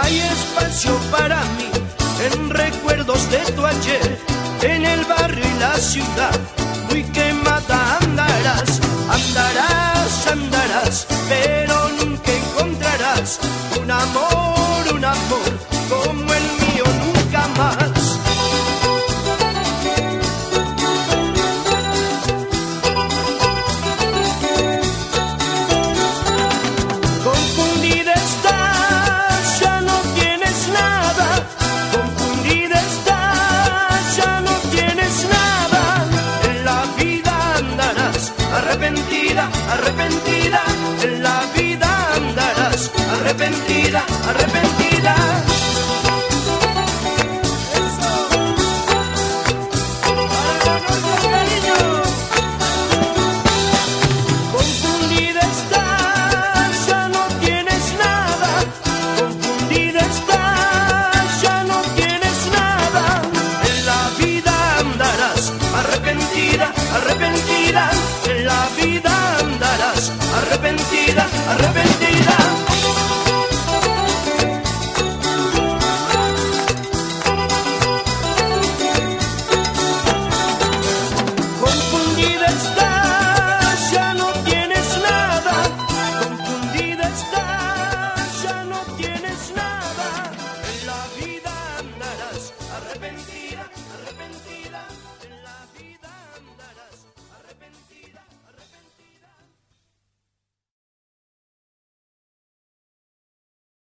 hay espacio para mí en recuerdos de tu ayer. En el barrio y la ciudad, muy quemada andarás, andarás, andarás, pero nunca encontrarás un amor como el mío, nunca más. Arrepentida, arrepentida, en la vida andarás. Arrepentida, arrepentida. Eso. Para nuestro cariño. Confundida estás, ya no tienes nada. Confundida estás, ya no tienes nada. En la vida andarás. Arrepentida, arrepentida. En la vida andarás, arrepentida, arrepentida.